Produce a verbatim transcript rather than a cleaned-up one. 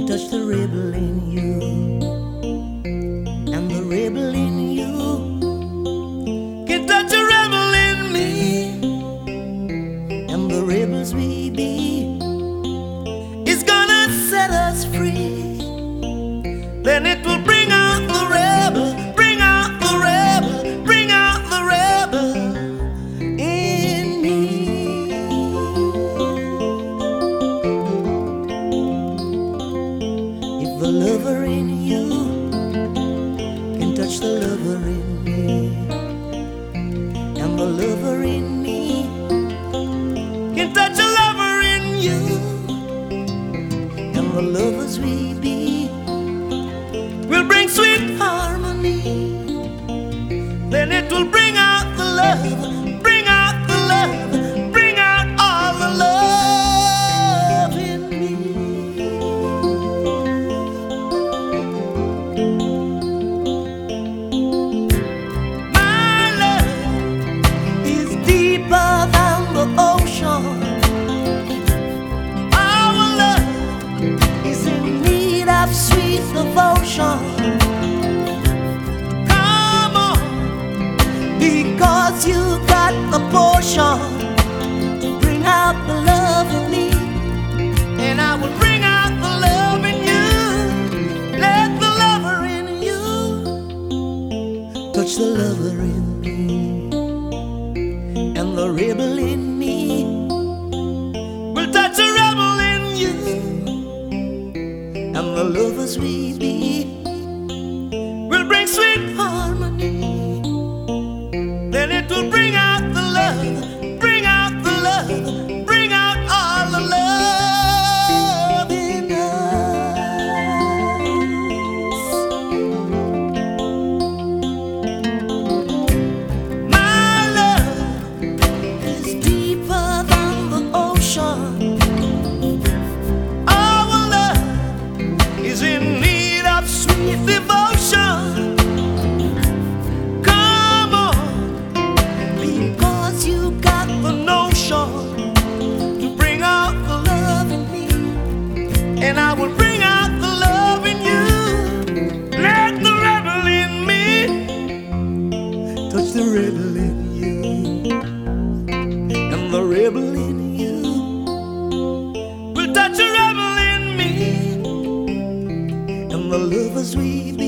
touch the rebel in you, and the rebel in you can touch a rebel in me, and the rebels we be is gonna set us free. Then it will bring out the rebel, bring out the rebel, bring out the rebel in me. If the lover in you can touch the lover in me, and the lover in me can touch a lover in you, and the lovers we be will bring sweet harmony. Then it will bring out the love, bring out the love, bring out all the love in me. My love is deeper than the ocean. Our love is in need of sweet devotion. Come on, because you got the portion to bring out the love in me, and I will bring out the love in you. Let the lover in you touch the lover in me, and the rebel in me will touch a rebel in you, and the lovers we be will bring sweet harmony. Then it will bring out the love, bring out the love, bring out all the love in us. My love is deeper than the ocean. Our love is in need of sweet devotion. Come on, because you got the notion to bring out the love in me, and I will bring out the love in you. Let the rebel in me touch the rebel in you, and the rebel in you will touch a rebel in me, and the lovers we